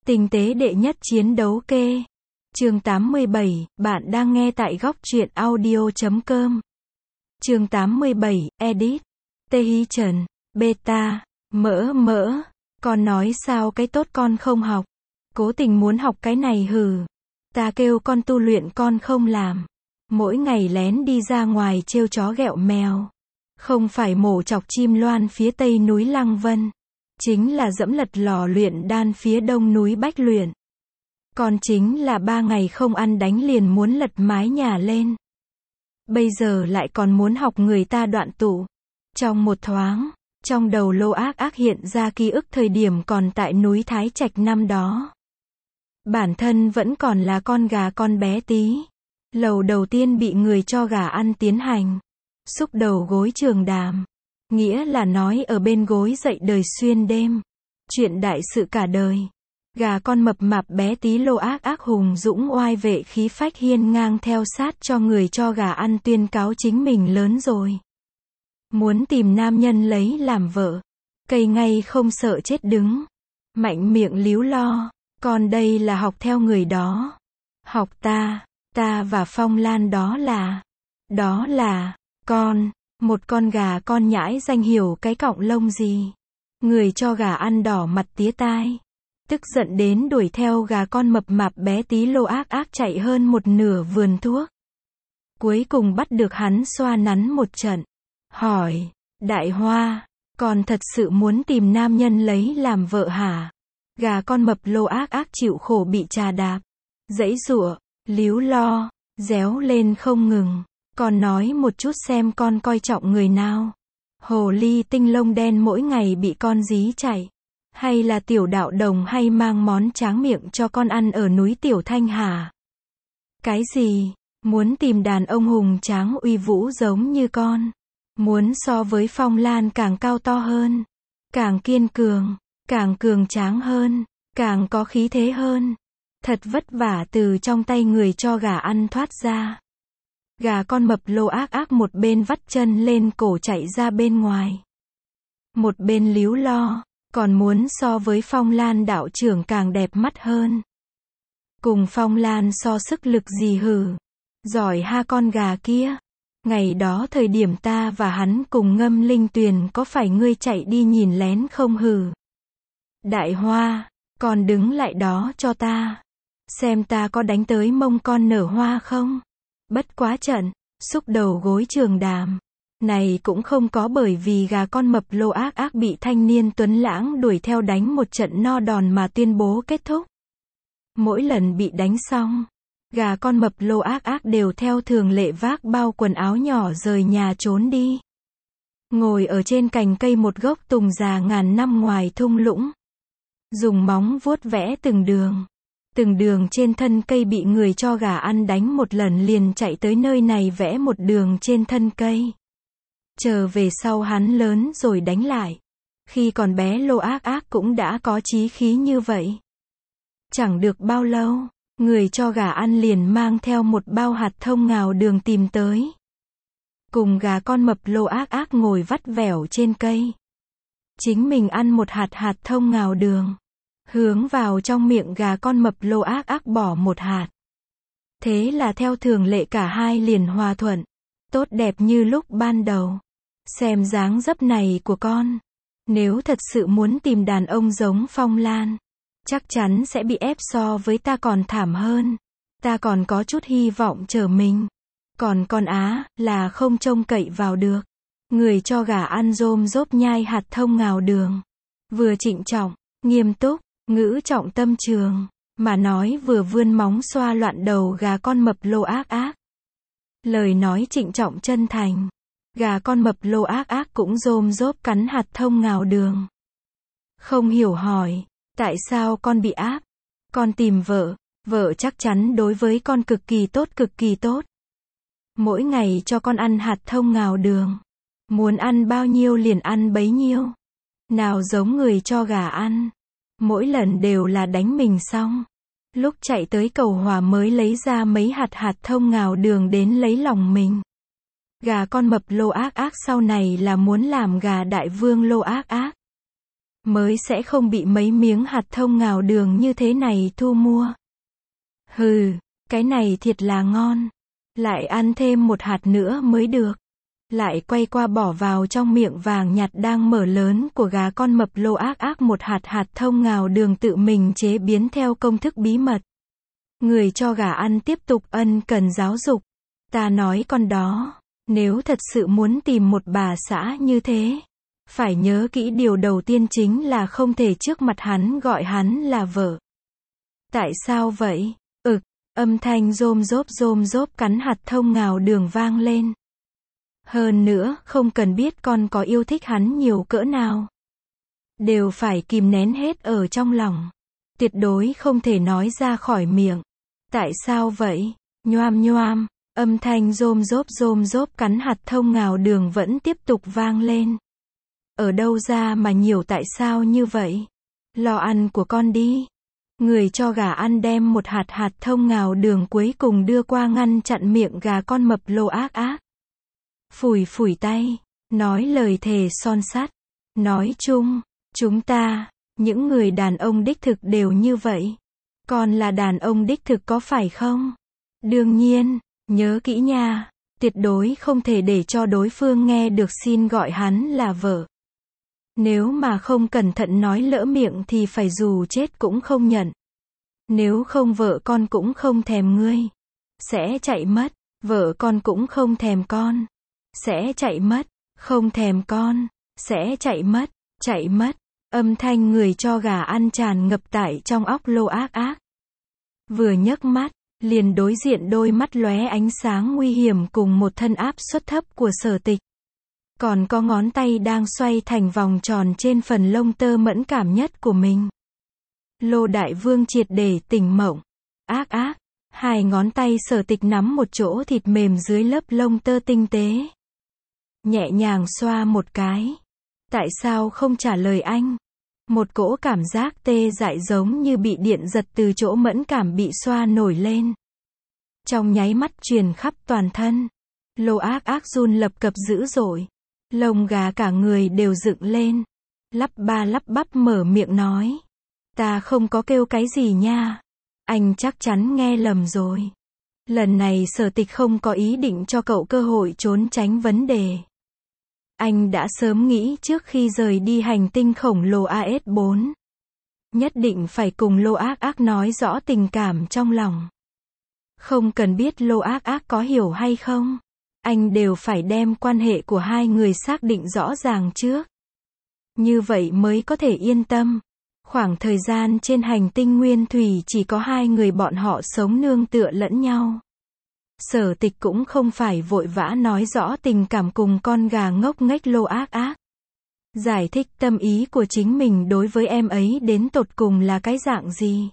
Tinh tế đệ nhất chiến đấu kê. Chương 87, bạn đang nghe tại góc truyện audio.com. Chương 87, edit. Tê Hí Trần, beta, mỡ, con nói sao cái tốt con không học. Cố tình muốn học cái này hừ. Ta kêu con tu luyện con không làm. Mỗi ngày lén đi ra ngoài trêu chó ghẹo mèo. Không phải mổ chọc chim loan phía tây núi Lăng Vân. Chính là dẫm lật lò luyện đan phía đông núi Bách Luyện. Còn chính là 3 ngày không ăn đánh liền muốn lật mái nhà lên. Bây giờ lại còn muốn học người ta đoạn tụ. Trong một thoáng, trong đầu Lô Ác Ác hiện ra ký ức thời điểm còn tại núi Thái Trạch năm đó. Bản thân vẫn còn là con gà con bé tí. Lầu đầu tiên bị người cho gà ăn tiến hành. Xúc đầu gối trường đàm. Nghĩa là nói ở bên gối dậy đời xuyên đêm. Chuyện đại sự cả đời. Gà con mập mạp bé tí Lô Ác Ác hùng dũng oai vệ khí phách hiên ngang theo sát cho người cho gà ăn tuyên cáo chính mình lớn rồi. Muốn tìm nam nhân lấy làm vợ. Cây ngay không sợ chết đứng. Mạnh miệng líu lo. Còn đây là học theo người đó. Học ta và Phong Lan đó là, con, một con gà con nhãi danh hiểu cái cọng lông gì. Người cho gà ăn đỏ mặt tía tai. Tức giận đến đuổi theo gà con mập mạp bé tí Lô Ác Ác chạy hơn một nửa vườn thuốc. Cuối cùng bắt được hắn xoa nắn một trận. Hỏi, Đại Hoa, con thật sự muốn tìm nam nhân lấy làm vợ hả? Gà con mập Lô Ác Ác chịu khổ bị trà đạp. Giãy giụa, líu lo, réo lên không ngừng. Con nói một chút xem con coi trọng người nào. Hồ ly tinh lông đen mỗi ngày bị con dí chạy. Hay là tiểu đạo đồng hay mang món tráng miệng cho con ăn ở núi Tiểu Thanh hả? Cái gì? Muốn tìm đàn ông hùng tráng uy vũ giống như con. Muốn so với Phong Lan càng cao to hơn. Càng kiên cường, càng cường tráng hơn, càng có khí thế hơn. Thật vất vả từ trong tay người cho gà ăn thoát ra. Gà con mập Lô Ác Ác một bên vắt chân lên cổ chạy ra bên ngoài. Một bên líu lo, còn muốn so với Phong Lan đạo trưởng càng đẹp mắt hơn. Cùng Phong Lan so sức lực gì hử. Giỏi ha con gà kia. Ngày đó thời điểm ta và hắn cùng ngâm linh tuyền có phải ngươi chạy đi nhìn lén không hử. Đại Hoa, con đứng lại đó cho ta. Xem ta có đánh tới mông con nở hoa không? Bất quá trận, xúc đầu gối trường đàm. Này cũng không có bởi vì gà con mập Lô Ác Ác bị thanh niên tuấn lãng đuổi theo đánh một trận no đòn mà tuyên bố kết thúc. Mỗi lần bị đánh xong, gà con mập Lô Ác Ác đều theo thường lệ vác bao quần áo nhỏ rời nhà trốn đi. Ngồi ở trên cành cây một gốc tùng già ngàn năm ngoài thung lũng. Dùng móng vuốt vẽ từng đường. Từng đường trên thân cây bị người cho gà ăn đánh một lần liền chạy tới nơi này vẽ một đường trên thân cây. Chờ về sau hắn lớn rồi đánh lại. Khi còn bé Lô Ác Ác cũng đã có chí khí như vậy. Chẳng được bao lâu, người cho gà ăn liền mang theo một bao hạt thông ngào đường tìm tới. Cùng gà con mập Lô Ác Ác ngồi vắt vẻo trên cây. Chính mình ăn một hạt thông ngào đường. Hướng vào trong miệng gà con mập Lô Ác Ác bỏ một hạt. Thế là theo thường lệ cả hai liền hòa thuận. Tốt đẹp như lúc ban đầu. Xem dáng dấp này của con. Nếu thật sự muốn tìm đàn ông giống Phong Lan. Chắc chắn sẽ bị ép so với ta còn thảm hơn. Ta còn có chút hy vọng trở mình. Còn con á, là không trông cậy vào được. Người cho gà ăn rôm rốp nhai hạt thông ngào đường. Vừa trịnh trọng, nghiêm túc, ngữ trọng tâm trường. Mà nói vừa vươn móng xoa loạn đầu gà con mập Lô Ác Ác. Lời nói trịnh trọng chân thành. Gà con mập Lô Ác Ác cũng rôm rốp cắn hạt thông ngào đường. Không hiểu hỏi. Tại sao con bị áp? Con tìm vợ chắc chắn đối với con cực kỳ tốt. Mỗi ngày cho con ăn hạt thông ngào đường. Muốn ăn bao nhiêu liền ăn bấy nhiêu. Nào giống người cho gà ăn. Mỗi lần đều là đánh mình xong. Lúc chạy tới cầu Hòa mới lấy ra mấy hạt thông ngào đường đến lấy lòng mình. Gà con mập Lô Ác Ác sau này là muốn làm gà đại vương Lô Ác Ác. mới sẽ không bị mấy miếng hạt thông ngào đường như thế này thu mua. Hừ, cái này thiệt là ngon. Lại ăn thêm một hạt nữa mới được. Lại quay qua bỏ vào trong miệng vàng nhạt đang mở lớn của gà con mập Lô Ác Ác một hạt thông ngào đường tự mình chế biến theo công thức bí mật. Người cho gà ăn tiếp tục ân cần giáo dục. Ta nói con đó, nếu thật sự muốn tìm một bà xã như thế, phải nhớ kỹ điều đầu tiên chính là không thể trước mặt hắn gọi hắn là vợ. Tại sao vậy? Âm thanh rôm rốp cắn hạt thông ngào đường vang lên. Hơn nữa, không cần biết con có yêu thích hắn nhiều cỡ nào. Đều phải kìm nén hết ở trong lòng. Tuyệt đối không thể nói ra khỏi miệng. Tại sao vậy? Nhoam, âm thanh rôm rốp cắn hạt thông ngào đường vẫn tiếp tục vang lên. Ở đâu ra mà nhiều tại sao như vậy? Lo ăn của con đi. Người cho gà ăn đem một hạt thông ngào đường cuối cùng đưa qua ngăn chặn miệng gà con mập Lô Ác Ác. Phủi tay, nói lời thề son sắt. Nói chung, chúng ta, những người đàn ông đích thực đều như vậy. Con là đàn ông đích thực có phải không? Đương nhiên, nhớ kỹ nha, tuyệt đối không thể để cho đối phương nghe được xin gọi hắn là vợ. Nếu mà không cẩn thận nói lỡ miệng thì phải dù chết cũng không nhận. Nếu không vợ con cũng không thèm ngươi. Sẽ chạy mất. Vợ con cũng không thèm con. Sẽ chạy mất. Không thèm con. Sẽ chạy mất. Âm thanh người cho gà ăn tràn ngập tại trong óc Lô Ác Ác. Vừa nhấc mắt, liền đối diện đôi mắt lóe ánh sáng nguy hiểm cùng một thân áp suất thấp của Sở Tịch. Còn có ngón tay đang xoay thành vòng tròn trên phần lông tơ mẫn cảm nhất của mình. Lô Đại Vương triệt để tỉnh mộng. Ác ác, hai ngón tay Sở Tịch nắm một chỗ thịt mềm dưới lớp lông tơ tinh tế. Nhẹ nhàng xoa một cái. Tại sao không trả lời anh? Một cỗ cảm giác tê dại giống như bị điện giật từ chỗ mẫn cảm bị xoa nổi lên. Trong nháy mắt truyền khắp toàn thân. Lô Ác Ác run lập cập dữ dội. Lông gà cả người đều dựng lên. Lắp bắp mở miệng nói. Ta không có kêu cái gì nha. Anh chắc chắn nghe lầm rồi. Lần này Sở Tịch không có ý định cho cậu cơ hội trốn tránh vấn đề. Anh đã sớm nghĩ trước khi rời đi hành tinh khổng lồ AS4. Nhất định phải cùng Lô Ác Ác nói rõ tình cảm trong lòng. Không cần biết Lô Ác Ác có hiểu hay không. Anh đều phải đem quan hệ của hai người xác định rõ ràng trước. Như vậy mới có thể yên tâm. Khoảng thời gian trên hành tinh nguyên thủy chỉ có hai người bọn họ sống nương tựa lẫn nhau. Sở Tịch cũng không phải vội vã nói rõ tình cảm cùng con gà ngốc nghếch Lô Ác Ác. Giải thích tâm ý của chính mình đối với em ấy đến tột cùng là cái dạng gì.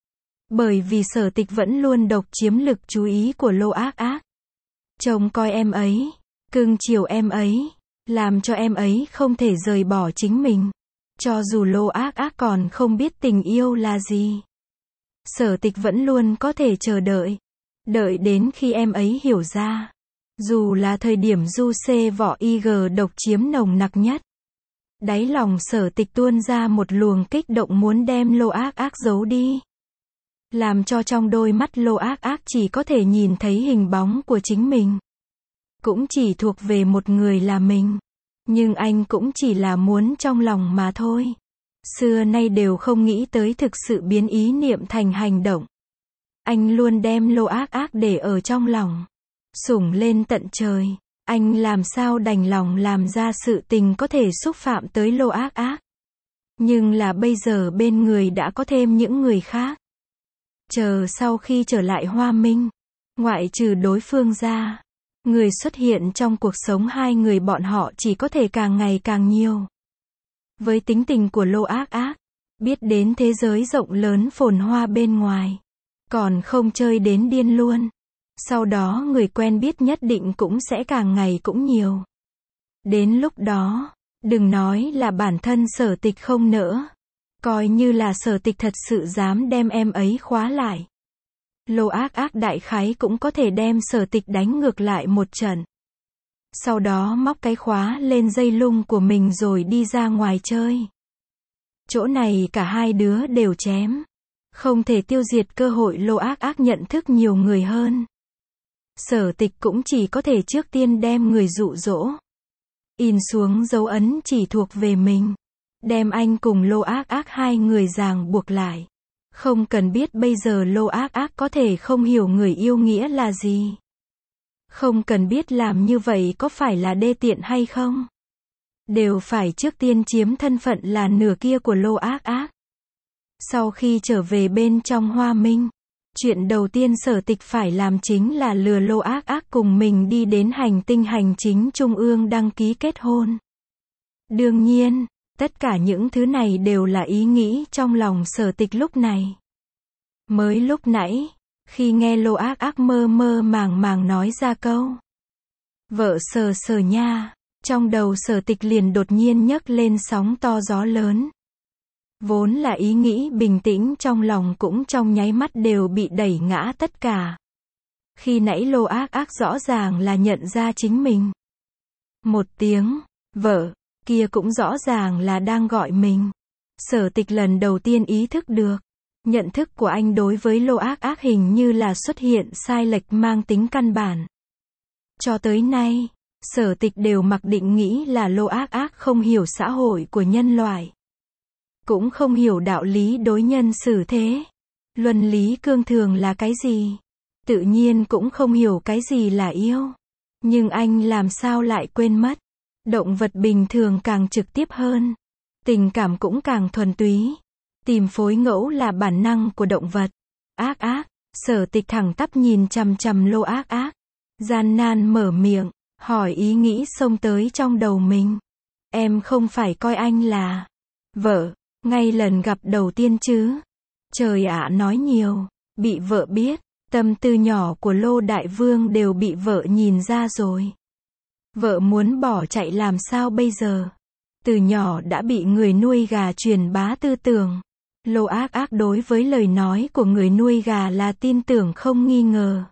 Bởi vì Sở Tịch vẫn luôn độc chiếm lực chú ý của Lô Ác Ác. Trông coi em ấy, cưng chiều em ấy, làm cho em ấy không thể rời bỏ chính mình. Cho dù Lô Ác Ác còn không biết tình yêu là gì. Sở Tịch vẫn luôn có thể chờ đợi. Đợi đến khi em ấy hiểu ra. Dù là thời điểm du xê vỏ IG độc chiếm nồng nặc nhất. Đáy lòng Sở Tịch tuôn ra một luồng kích động muốn đem Lô Ác Ác giấu đi. Làm cho trong đôi mắt Lô Ác Ác chỉ có thể nhìn thấy hình bóng của chính mình. Cũng chỉ thuộc về một người là mình. Nhưng anh cũng chỉ là muốn trong lòng mà thôi. Xưa nay đều không nghĩ tới thực sự biến ý niệm thành hành động. Anh luôn đem Lô Ác Ác để ở trong lòng. Sủng lên tận trời. Anh làm sao đành lòng làm ra sự tình có thể xúc phạm tới Lô Ác Ác. Nhưng là bây giờ bên người đã có thêm những người khác. Chờ sau khi trở lại Hoa Minh, ngoại trừ đối phương ra, người xuất hiện trong cuộc sống hai người bọn họ chỉ có thể càng ngày càng nhiều. Với tính tình của Lô Ác Ác, biết đến thế giới rộng lớn phồn hoa bên ngoài, còn không chơi đến điên luôn. Sau đó người quen biết nhất định cũng sẽ càng ngày cũng nhiều. Đến lúc đó, đừng nói là bản thân Sở Tịch không nỡ. Coi như là Sở Tịch thật sự dám đem em ấy khóa lại. Lô Ác Ác đại khái cũng có thể đem Sở Tịch đánh ngược lại một trận. Sau đó móc cái khóa lên dây lung của mình rồi đi ra ngoài chơi. Chỗ này cả hai đứa đều chém. Không thể tiêu diệt cơ hội Lô Ác Ác nhận thức nhiều người hơn. Sở Tịch cũng chỉ có thể trước tiên đem người dụ dỗ. In xuống dấu ấn chỉ thuộc về mình. Đem anh cùng Lô Ác Ác hai người ràng buộc lại. Không cần biết bây giờ Lô Ác Ác có thể không hiểu người yêu nghĩa là gì. Không cần biết làm như vậy có phải là đê tiện hay không. Đều phải trước tiên chiếm thân phận là nửa kia của Lô Ác Ác. Sau khi trở về bên trong Hoa Minh, chuyện đầu tiên Sở Tịch phải làm chính là lừa Lô Ác Ác cùng mình đi đến hành tinh hành chính trung ương đăng ký kết hôn. Đương nhiên, tất cả những thứ này đều là ý nghĩ trong lòng Sở Tịch lúc này. Mới lúc nãy, khi nghe Lô Ác Ác mơ mơ màng màng nói ra câu vợ Sở Sở nha, trong đầu Sở Tịch liền đột nhiên nhấc lên sóng to gió lớn. Vốn là ý nghĩ bình tĩnh trong lòng cũng trong nháy mắt đều bị đẩy ngã tất cả. Khi nãy Lô Ác Ác rõ ràng là nhận ra chính mình. Một tiếng, vợ, kia cũng rõ ràng là đang gọi mình. Sở Tịch lần đầu tiên ý thức được. Nhận thức của anh đối với Lô Ác Ác hình như là xuất hiện sai lệch mang tính căn bản. Cho tới nay, Sở Tịch đều mặc định nghĩ là Lô Ác Ác không hiểu xã hội của nhân loại. Cũng không hiểu đạo lý đối nhân xử thế. Luân lý cương thường là cái gì? Tự nhiên cũng không hiểu cái gì là yêu. Nhưng anh làm sao lại quên mất? Động vật bình thường càng trực tiếp hơn. Tình cảm cũng càng thuần túy. Tìm phối ngẫu là bản năng của động vật. Ác Ác, Sở Tịch thẳng tắp nhìn chằm chằm Lô Ác Ác. Gian nan mở miệng, hỏi ý nghĩ xông tới trong đầu mình. Em không phải coi anh là vợ, ngay lần gặp đầu tiên chứ? Trời ạ, nói nhiều, bị vợ biết, tâm tư nhỏ của Lô Đại Vương đều bị vợ nhìn ra rồi. Vợ muốn bỏ chạy làm sao bây giờ? Từ nhỏ đã bị người nuôi gà truyền bá tư tưởng. Lô Ác Ác đối với lời nói của người nuôi gà là tin tưởng không nghi ngờ.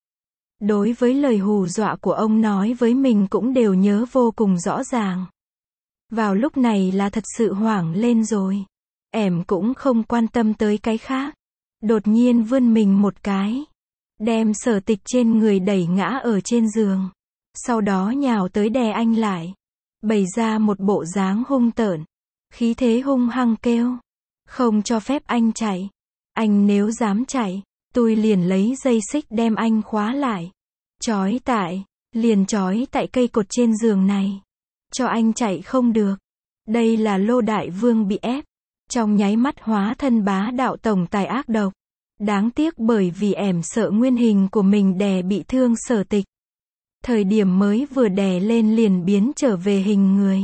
Đối với lời hù dọa của ông nói với mình cũng đều nhớ vô cùng rõ ràng. Vào lúc này là thật sự hoảng lên rồi. Em cũng không quan tâm tới cái khác. Đột nhiên vươn mình một cái. Đem Sở Tịch trên người đẩy ngã ở trên giường. Sau đó nhào tới đè anh lại. Bày ra một bộ dáng hung tợn. Khí thế hung hăng kêu. Không cho phép anh chạy. Anh nếu dám chạy, tôi liền lấy dây xích đem anh khóa lại. Liền trói tại cây cột trên giường này. Cho anh chạy không được. Đây là Lô Đại Vương bị ép. Trong nháy mắt hóa thân bá đạo tổng tài ác độc. Đáng tiếc bởi vì ẻm sợ nguyên hình của mình đè bị thương Sở Tịch. Thời điểm mới vừa đè lên liền biến trở về hình người.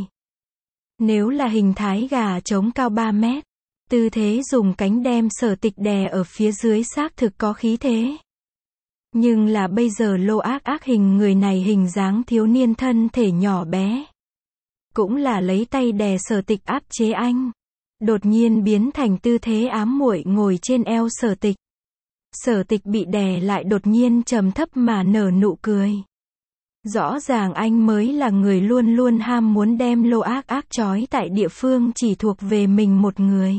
Nếu là hình thái gà trống cao 3 mét. Tư thế dùng cánh đem Sở Tịch đè ở phía dưới xác thực có khí thế. Nhưng là bây giờ Lô Ác Ác hình người này hình dáng thiếu niên thân thể nhỏ bé. Cũng là lấy tay đè Sở Tịch áp chế anh. Đột nhiên biến thành tư thế ám muội ngồi trên eo Sở Tịch. Sở Tịch bị đè lại đột nhiên trầm thấp mà nở nụ cười. Rõ ràng anh mới là người luôn luôn ham muốn đem Lô Ác Ác trói tại địa phương chỉ thuộc về mình một người.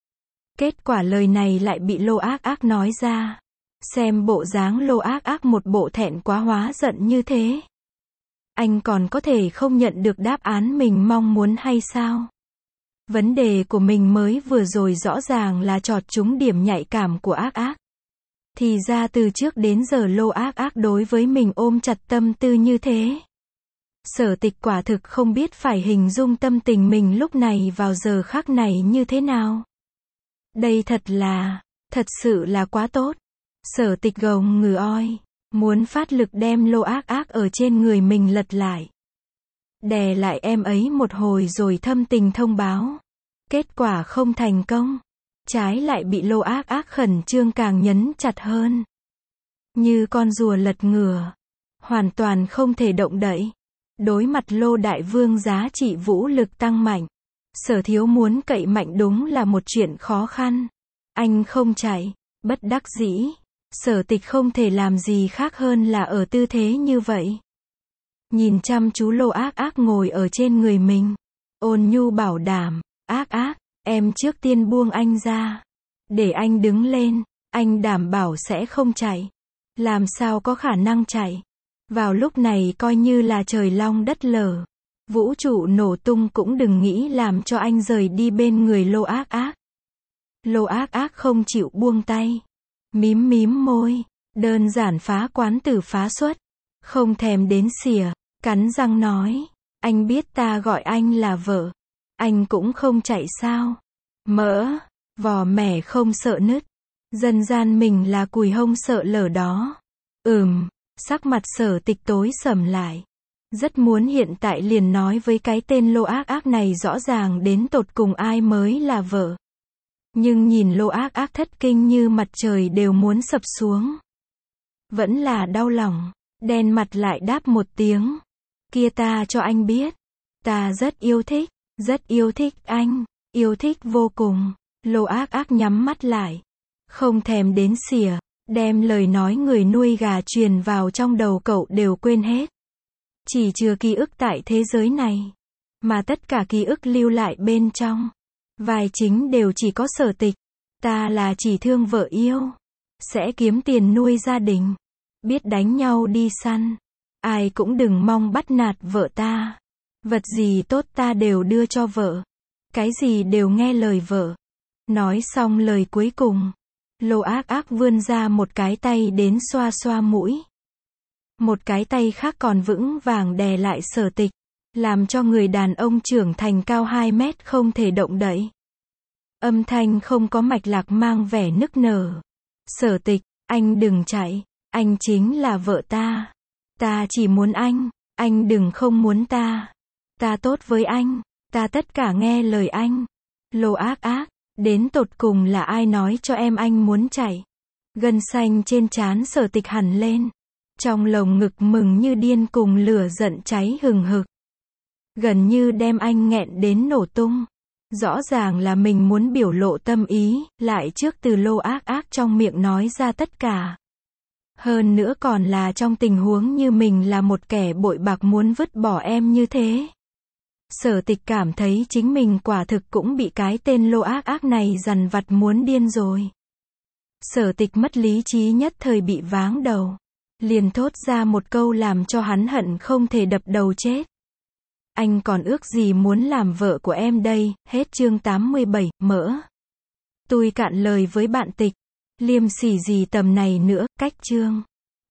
Kết quả lời này lại bị Lô Ác Ác nói ra. Xem bộ dáng Lô Ác Ác một bộ thẹn quá hóa giận như thế. Anh còn có thể không nhận được đáp án mình mong muốn hay sao? Vấn đề của mình mới vừa rồi rõ ràng là chọt trúng điểm nhạy cảm của Ác Ác. Thì ra từ trước đến giờ Lô Ác Ác đối với mình ôm chặt tâm tư như thế. Sở Tịch quả thực không biết phải hình dung tâm tình mình lúc này vào giờ khắc này như thế nào. Đây thật sự là quá tốt. Sở Tịch gồng ngừ oi, muốn phát lực đem Lô Ác Ác ở trên người mình lật lại. Đè lại em ấy một hồi rồi thâm tình thông báo. Kết quả không thành công. Trái lại bị Lô Ác Ác khẩn trương càng nhấn chặt hơn. Như con rùa lật ngửa. Hoàn toàn không thể động đậy. Đối mặt Lô Đại Vương giá trị vũ lực tăng mạnh. Sở Thiếu muốn cậy mạnh đúng là một chuyện khó khăn. Anh không chạy. Bất đắc dĩ. Sở Tịch không thể làm gì khác hơn là ở tư thế như vậy. Nhìn chăm chú Lô Ác Ác ngồi ở trên người mình. Ôn nhu bảo đảm. Ác Ác, Em trước tiên buông anh ra. Để anh đứng lên. Anh đảm bảo sẽ không chạy. Làm sao có khả năng chạy. Vào lúc này coi như là trời long đất lở. Vũ trụ nổ tung cũng đừng nghĩ làm cho anh rời đi bên người Lô Ác Ác. Lô Ác Ác không chịu buông tay. Mím mím môi. Đơn giản phá quán tử phá xuất. Không thèm đến xỉa. Cắn răng nói. Anh biết ta gọi anh là vợ. Anh cũng không chạy sao. Mỡ. Vò mẻ không sợ nứt. Dân gian mình là cùi hông sợ lở đó. Sắc mặt Sở Tịch tối sầm lại. Rất muốn hiện tại liền nói với cái tên Lô Ác Ác này rõ ràng đến tột cùng ai mới là vợ. Nhưng nhìn Lô Ác Ác thất kinh như mặt trời đều muốn sập xuống. Vẫn là đau lòng. Đen mặt lại đáp một tiếng. Kia ta cho anh biết. Ta rất yêu thích anh. Yêu thích vô cùng. Lô Ác Ác nhắm mắt lại. Không thèm đến xỉa. Đem lời nói người nuôi gà truyền vào trong đầu cậu đều quên hết. Chỉ chừa ký ức tại thế giới này. Mà tất cả ký ức lưu lại bên trong. Vai chính đều chỉ có Sở Tịch. Ta là chỉ thương vợ yêu. Sẽ kiếm tiền nuôi gia đình. Biết đánh nhau đi săn. Ai cũng đừng mong bắt nạt vợ ta. Vật gì tốt ta đều đưa cho vợ. Cái gì đều nghe lời vợ. Nói xong lời cuối cùng. Lô Ác Ác vươn ra một cái tay đến xoa xoa mũi. Một cái tay khác còn vững vàng đè lại Sở Tịch. Làm cho người đàn ông trưởng thành cao 2 mét không thể động đậy. Âm thanh không có mạch lạc mang vẻ nức nở. Sở Tịch, anh đừng chạy. Anh chính là vợ ta. Ta chỉ muốn anh đừng không muốn ta. Ta tốt với anh. Ta tất cả nghe lời anh. Lô Ác Ác, đến tột cùng là ai nói cho em anh muốn chạy. Gân xanh trên trán Sở Tịch hẳn lên. Trong lồng ngực mừng như điên cùng lửa giận cháy hừng hực. Gần như đem anh nghẹn đến nổ tung. Rõ ràng là mình muốn biểu lộ tâm ý, lại trước từ Lô Ác Ác trong miệng nói ra tất cả. Hơn nữa còn là trong tình huống như mình là một kẻ bội bạc muốn vứt bỏ em như thế. Sở Tịch cảm thấy chính mình quả thực cũng bị cái tên Lô Ác Ác này dằn vặt muốn điên rồi. Sở Tịch mất lý trí nhất thời bị váng đầu. Liền thốt ra một câu làm cho hắn hận không thể đập đầu chết. Anh còn ước gì muốn làm vợ của em đây, hết chương 87, mỡ. Tôi cạn lời với bạn Tịch. Liêm sỉ gì tầm này nữa, cách chương.